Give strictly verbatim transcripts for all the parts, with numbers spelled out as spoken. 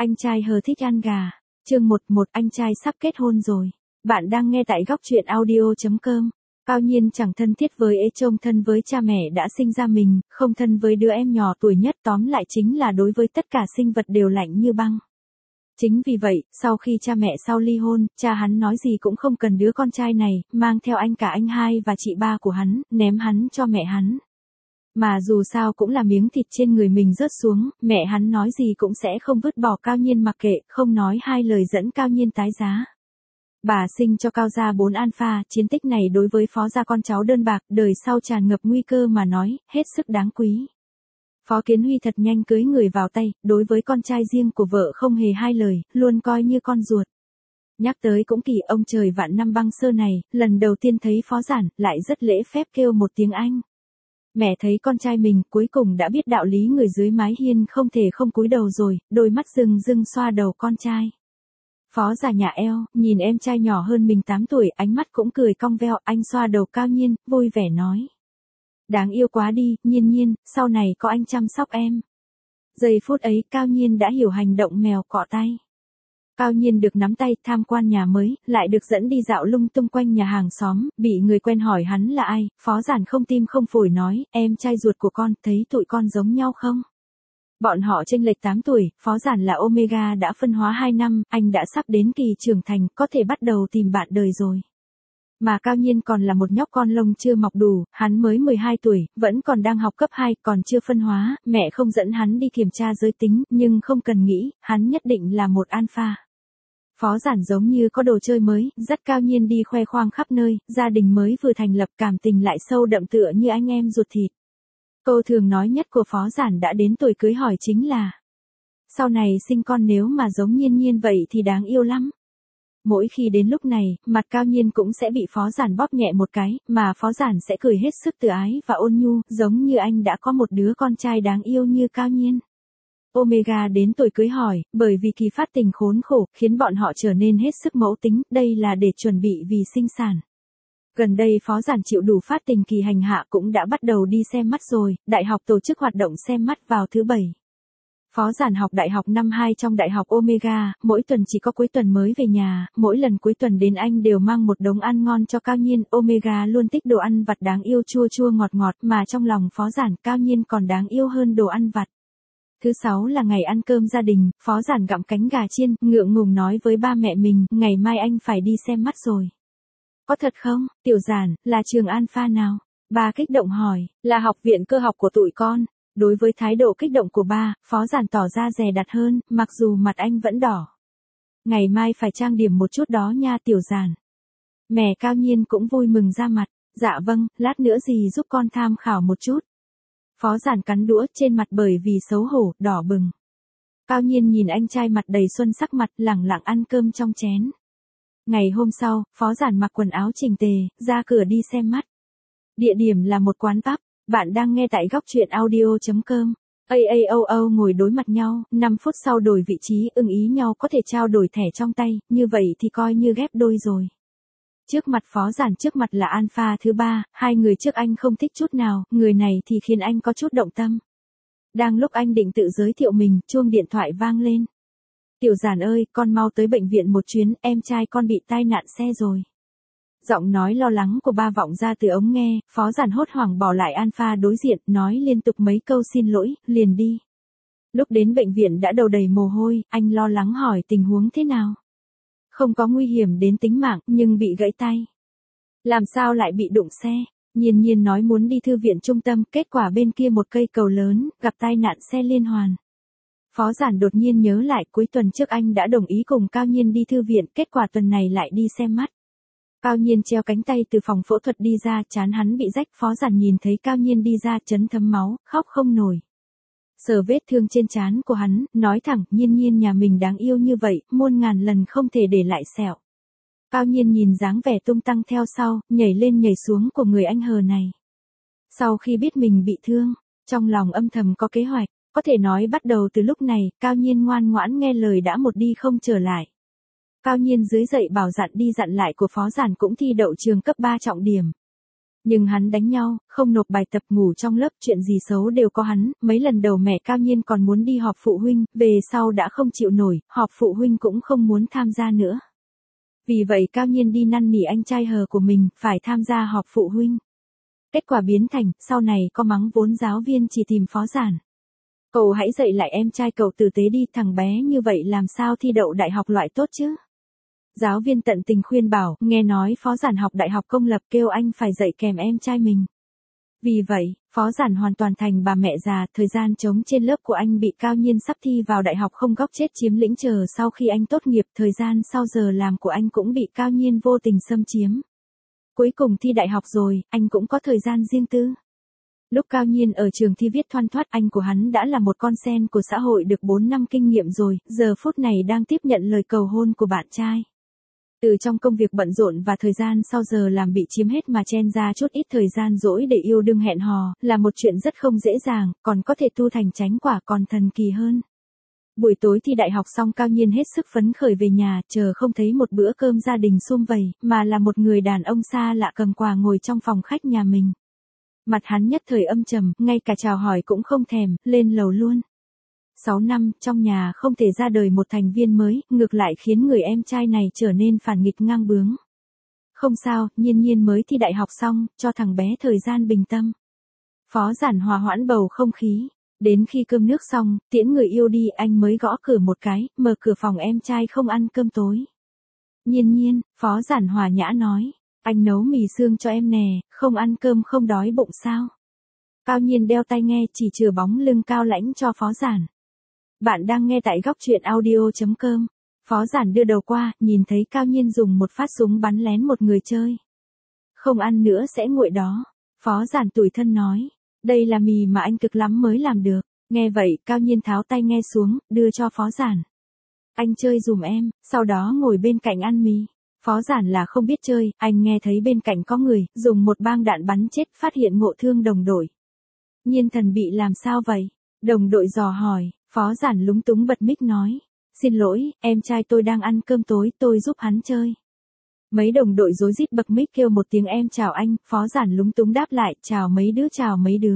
Anh trai hờ thích ăn gà. Chương một một Anh trai sắp kết hôn rồi. Bạn đang nghe tại góc truyện audio chấm com. Cao Nhiên chẳng thân thiết với ế trông thân với cha mẹ đã sinh ra mình, không thân với đứa em nhỏ tuổi nhất, tóm lại chính là đối với tất cả sinh vật đều lạnh như băng. Chính vì vậy, sau khi cha mẹ sau ly hôn, cha hắn nói gì cũng không cần đứa con trai này, mang theo anh cả anh hai và chị ba của hắn, ném hắn cho mẹ hắn. Mà dù sao cũng là miếng thịt trên người mình rớt xuống, mẹ hắn nói gì cũng sẽ không vứt bỏ Cao Nhiên mặc kệ, không nói hai lời dẫn Cao Nhiên tái giá. Bà sinh cho Cao gia bốn alpha, chiến tích này đối với Phó gia con cháu đơn bạc, đời sau tràn ngập nguy cơ mà nói, hết sức đáng quý. Phó Kiến Huy thật nhanh cưới người vào tay, đối với con trai riêng của vợ không hề hai lời, luôn coi như con ruột. Nhắc tới cũng kỳ, ông trời vạn năm băng sơ này, lần đầu tiên thấy Phó Giản, lại rất lễ phép kêu một tiếng anh. Mẹ thấy con trai mình cuối cùng đã biết đạo lý người dưới mái hiên không thể không cúi đầu rồi, đôi mắt rưng rưng xoa đầu con trai. Phó Giả nhà eo, nhìn em trai nhỏ hơn mình tám tuổi, ánh mắt cũng cười cong veo, anh xoa đầu Cao Nhiên, vui vẻ nói. Đáng yêu quá đi, Nhiên Nhiên, sau này có anh chăm sóc em. Giây phút ấy, Cao Nhiên đã hiểu hành động mèo cọ tay. Cao Nhiên được nắm tay tham quan nhà mới, lại được dẫn đi dạo lung tung quanh nhà hàng xóm, bị người quen hỏi hắn là ai, Phó Giản không tim không phổi nói, em trai ruột của con, thấy tụi con giống nhau không? Bọn họ chênh lệch tám tuổi, Phó Giản là Omega đã phân hóa hai năm, anh đã sắp đến kỳ trưởng thành, có thể bắt đầu tìm bạn đời rồi. Mà Cao Nhiên còn là một nhóc con lông chưa mọc đủ, hắn mới mười hai tuổi, vẫn còn đang học cấp hai, còn chưa phân hóa, mẹ không dẫn hắn đi kiểm tra giới tính, nhưng không cần nghĩ, hắn nhất định là một alpha. Phó Giản giống như có đồ chơi mới, dắt Cao Nhiên đi khoe khoang khắp nơi, gia đình mới vừa thành lập, cảm tình lại sâu đậm tựa như anh em ruột thịt. Câu thường nói nhất của Phó Giản đã đến tuổi cưới hỏi chính là: sau này sinh con nếu mà giống Nhiên Nhiên vậy thì đáng yêu lắm. Mỗi khi đến lúc này, mặt Cao Nhiên cũng sẽ bị Phó Giản bóp nhẹ một cái, mà Phó Giản sẽ cười hết sức từ ái và ôn nhu, giống như anh đã có một đứa con trai đáng yêu như Cao Nhiên. Omega đến tuổi cưới hỏi, bởi vì kỳ phát tình khốn khổ, khiến bọn họ trở nên hết sức mẫu tính, đây là để chuẩn bị vì sinh sản. Gần đây Phó Giản chịu đủ phát tình kỳ hành hạ cũng đã bắt đầu đi xem mắt rồi, đại học tổ chức hoạt động xem mắt vào thứ bảy. Phó Giản học đại học năm hai trong đại học Omega, mỗi tuần chỉ có cuối tuần mới về nhà, mỗi lần cuối tuần đến anh đều mang một đống ăn ngon cho Cao Nhiên, Omega luôn thích đồ ăn vặt đáng yêu chua chua ngọt ngọt, mà trong lòng Phó Giản, Cao Nhiên còn đáng yêu hơn đồ ăn vặt. Thứ sáu là ngày ăn cơm gia đình, Phó Giản gặm cánh gà chiên, ngượng ngùng nói với ba mẹ mình, ngày mai anh phải đi xem mắt rồi. Có thật không, Tiểu Giản, là trường alpha nào? Ba kích động hỏi, là học viện cơ học của tụi con. Đối với thái độ kích động của ba, Phó Giản tỏ ra dè dặt hơn, mặc dù mặt anh vẫn đỏ. Ngày mai phải trang điểm một chút đó nha Tiểu Giản. Mẹ Cao Nhiên cũng vui mừng ra mặt, dạ vâng, lát nữa dì giúp con tham khảo một chút. Phó Giản cắn đũa, trên mặt bởi vì xấu hổ, đỏ bừng. Cao Nhiên nhìn anh trai mặt đầy xuân sắc mặt, lẳng lặng ăn cơm trong chén. Ngày hôm sau, Phó Giản mặc quần áo chỉnh tề, ra cửa đi xem mắt. Địa điểm là một quán pub. Bạn đang nghe tại góc truyện audio chấm com. a a o o ngồi đối mặt nhau, năm phút sau đổi vị trí, ưng ý nhau có thể trao đổi thẻ trong tay, như vậy thì coi như ghép đôi rồi. Trước mặt Phó Giản, trước mặt là alpha thứ ba, hai người trước anh không thích chút nào, người này thì khiến anh có chút động tâm. Đang lúc anh định tự giới thiệu mình, chuông điện thoại vang lên. Tiểu Giản ơi, con mau tới bệnh viện một chuyến, em trai con bị tai nạn xe rồi. Giọng nói lo lắng của ba vọng ra từ ống nghe, Phó Giản hốt hoảng bỏ lại alpha đối diện, nói liên tục mấy câu xin lỗi, liền đi. Lúc đến bệnh viện đã đầu đầy mồ hôi, anh lo lắng hỏi tình huống thế nào. Không có nguy hiểm đến tính mạng, nhưng bị gãy tay. Làm sao lại bị đụng xe? Nhiên Nhiên nói muốn đi thư viện trung tâm, kết quả bên kia một cây cầu lớn, gặp tai nạn xe liên hoàn. Phó Giản đột nhiên nhớ lại cuối tuần trước anh đã đồng ý cùng Cao Nhiên đi thư viện, kết quả tuần này lại đi xem mắt. Cao Nhiên treo cánh tay từ phòng phẫu thuật đi ra, trán hắn bị rách, Phó Giản nhìn thấy Cao Nhiên đi ra, chấn thấm máu, khóc không nổi. Sờ vết thương trên trán của hắn, nói thẳng, Nhiên Nhiên nhà mình đáng yêu như vậy, muôn ngàn lần không thể để lại sẹo. Cao Nhiên nhìn dáng vẻ tung tăng theo sau, nhảy lên nhảy xuống của người anh hờ này. Sau khi biết mình bị thương, trong lòng âm thầm có kế hoạch, có thể nói bắt đầu từ lúc này, Cao Nhiên ngoan ngoãn nghe lời đã một đi không trở lại. Cao Nhiên dưới dậy bảo dặn đi dặn lại của Phó Giản cũng thi đậu trường cấp ba trọng điểm. Nhưng hắn đánh nhau, không nộp bài tập, ngủ trong lớp, chuyện gì xấu đều có hắn, mấy lần đầu mẹ Cao Nhiên còn muốn đi họp phụ huynh, về sau đã không chịu nổi, họp phụ huynh cũng không muốn tham gia nữa. Vì vậy Cao Nhiên đi năn nỉ anh trai hờ của mình, phải tham gia họp phụ huynh. Kết quả biến thành, sau này có mắng vốn giáo viên chỉ tìm Phó Giản. Cậu hãy dạy lại em trai cậu tử tế đi, thằng bé như vậy làm sao thi đậu đại học loại tốt chứ? Giáo viên tận tình khuyên bảo, nghe nói Phó Giản học đại học công lập, kêu anh phải dạy kèm em trai mình. Vì vậy, Phó Giản hoàn toàn thành bà mẹ già, thời gian trống trên lớp của anh bị Cao Nhiên sắp thi vào đại học không góc chết chiếm lĩnh, chờ sau khi anh tốt nghiệp, thời gian sau giờ làm của anh cũng bị Cao Nhiên vô tình xâm chiếm. Cuối cùng thi đại học rồi, anh cũng có thời gian riêng tư. Lúc Cao Nhiên ở trường thi viết thoăn thoắt, anh của hắn đã là một con sen của xã hội được bốn năm kinh nghiệm rồi, giờ phút này đang tiếp nhận lời cầu hôn của bạn trai. Từ trong công việc bận rộn và thời gian sau giờ làm bị chiếm hết mà chen ra chút ít thời gian rỗi để yêu đương hẹn hò, là một chuyện rất không dễ dàng, còn có thể tu thành chánh quả còn thần kỳ hơn. Buổi tối thi đại học xong, Cao Nhiên hết sức phấn khởi về nhà, chờ không thấy một bữa cơm gia đình sum vầy, mà là một người đàn ông xa lạ cầm quà ngồi trong phòng khách nhà mình. Mặt hắn nhất thời âm trầm, ngay cả chào hỏi cũng không thèm, lên lầu luôn. Sáu năm, trong nhà không thể ra đời một thành viên mới, ngược lại khiến người em trai này trở nên phản nghịch ngang bướng. Không sao, Nhiên Nhiên mới thi đại học xong, cho thằng bé thời gian bình tâm. Phó Giản hòa hoãn bầu không khí. Đến khi cơm nước xong, tiễn người yêu đi, anh mới gõ cửa một cái, mở cửa phòng em trai không ăn cơm tối. Nhiên Nhiên, Phó Giản hòa nhã nói, anh nấu mì xương cho em nè, không ăn cơm không đói bụng sao? Cao Nhiên đeo tai nghe, chỉ chừa bóng lưng cao lãnh cho Phó Giản. Bạn đang nghe tại góc truyện audio chấm com. Phó Giản đưa đầu qua, nhìn thấy Cao Nhiên dùng một phát súng bắn lén một người chơi. Không ăn nữa sẽ nguội đó. Phó Giản tủi thân nói, đây là mì mà anh cực lắm mới làm được. Nghe vậy, Cao Nhiên tháo tai nghe xuống, đưa cho Phó Giản. Anh chơi dùm em, sau đó ngồi bên cạnh ăn mì. Phó Giản là không biết chơi, anh nghe thấy bên cạnh có người, dùng một bang đạn bắn chết, phát hiện ngộ thương đồng đội. Nhiên thần bị làm sao vậy? Đồng đội dò hỏi, Phó Giản lúng túng bật mic nói. Xin lỗi, em trai tôi đang ăn cơm tối, tôi giúp hắn chơi. Mấy đồng đội rối rít bật mic kêu một tiếng em chào anh, Phó Giản lúng túng đáp lại, chào mấy đứa chào mấy đứa.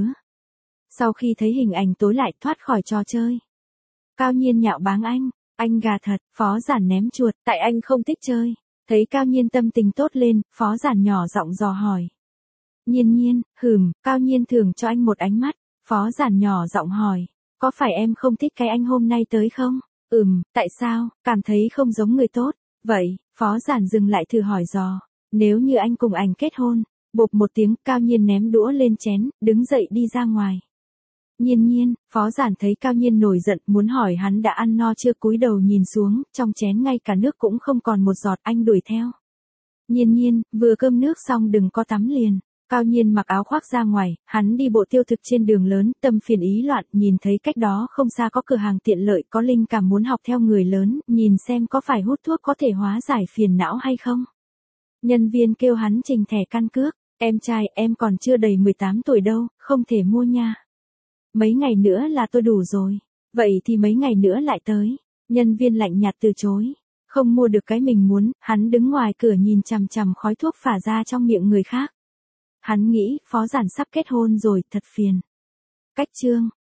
Sau khi thấy hình ảnh tối lại thoát khỏi trò chơi. Cao Nhiên nhạo báng anh, anh gà thật, Phó Giản ném chuột, tại anh không thích chơi. Thấy Cao Nhiên tâm tình tốt lên, Phó Giản nhỏ giọng dò hỏi. Nhiên Nhiên, hừm, Cao Nhiên thường cho anh một ánh mắt, Phó Giản nhỏ giọng hỏi, có phải em không thích cái anh hôm nay tới không? Ừm, tại sao, cảm thấy không giống người tốt, vậy, Phó Giản dừng lại thử hỏi dò, nếu như anh cùng anh kết hôn, bộp một tiếng, Cao Nhiên ném đũa lên chén, đứng dậy đi ra ngoài. Nhiên Nhiên, Phó Giản thấy Cao Nhiên nổi giận, muốn hỏi hắn đã ăn no chưa, cúi đầu nhìn xuống, trong chén ngay cả nước cũng không còn một giọt, anh đuổi theo. Nhiên Nhiên, vừa cơm nước xong đừng có tắm liền. Cao Nhiên mặc áo khoác ra ngoài, hắn đi bộ tiêu thực trên đường lớn, tâm phiền ý loạn, nhìn thấy cách đó không xa có cửa hàng tiện lợi, có linh cảm muốn học theo người lớn, nhìn xem có phải hút thuốc có thể hóa giải phiền não hay không. Nhân viên kêu hắn trình thẻ căn cước, em trai, em còn chưa đầy mười tám tuổi đâu, không thể mua nha. Mấy ngày nữa là tôi đủ rồi, vậy thì mấy ngày nữa lại tới. Nhân viên lạnh nhạt từ chối, không mua được cái mình muốn, hắn đứng ngoài cửa nhìn chằm chằm khói thuốc phả ra trong miệng người khác. Hắn nghĩ, Phó Giản sắp kết hôn rồi, thật phiền. Cách chương